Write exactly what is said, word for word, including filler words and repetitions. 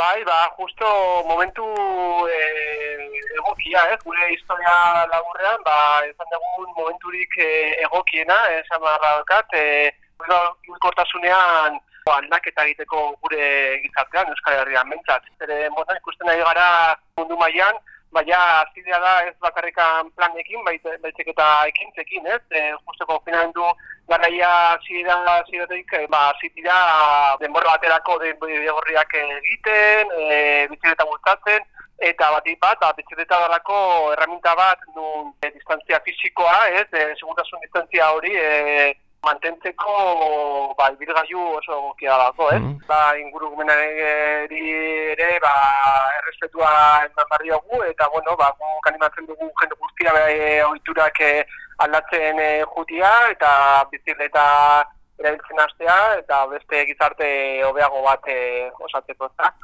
Bai, ba, justo momentu e, egokia, ez, gure historia laburrean, ba, izan dugun momenturik e, egokiena, esan barra daukat, e, hilkortasunean aldaketa egiteko gure gizartean, Euskal Herrian mentzat. Zere, motan ikusten nahi gara mundu mailan, baina azidea da ez bakarrikan planekin, baizik eta ekintzekin, ez? E, justo konfinamendu garaia azidea azidetik, ba, azidea denbora baterako bidegorriak egiten, e, bizikleta bultatzen, eta batik bat, ba, bizikleta darako erraminta bat, nun e, distantzia fisikoa, ez? E, segurtasun distantzia hori, e, mantentzeko ba, ibilgailu oso egokia dago, ez? Mm. Ba, ingurumenari ere ba, errespetua eman barri dugu, eta bueno, ba, guk animatzen dugu jende guztia e, ohiturak e, aldatzen e, jutia, eta bizikleta erabiltzen hastea, eta beste gizarte hobeago bat e, osatzeko, ezta?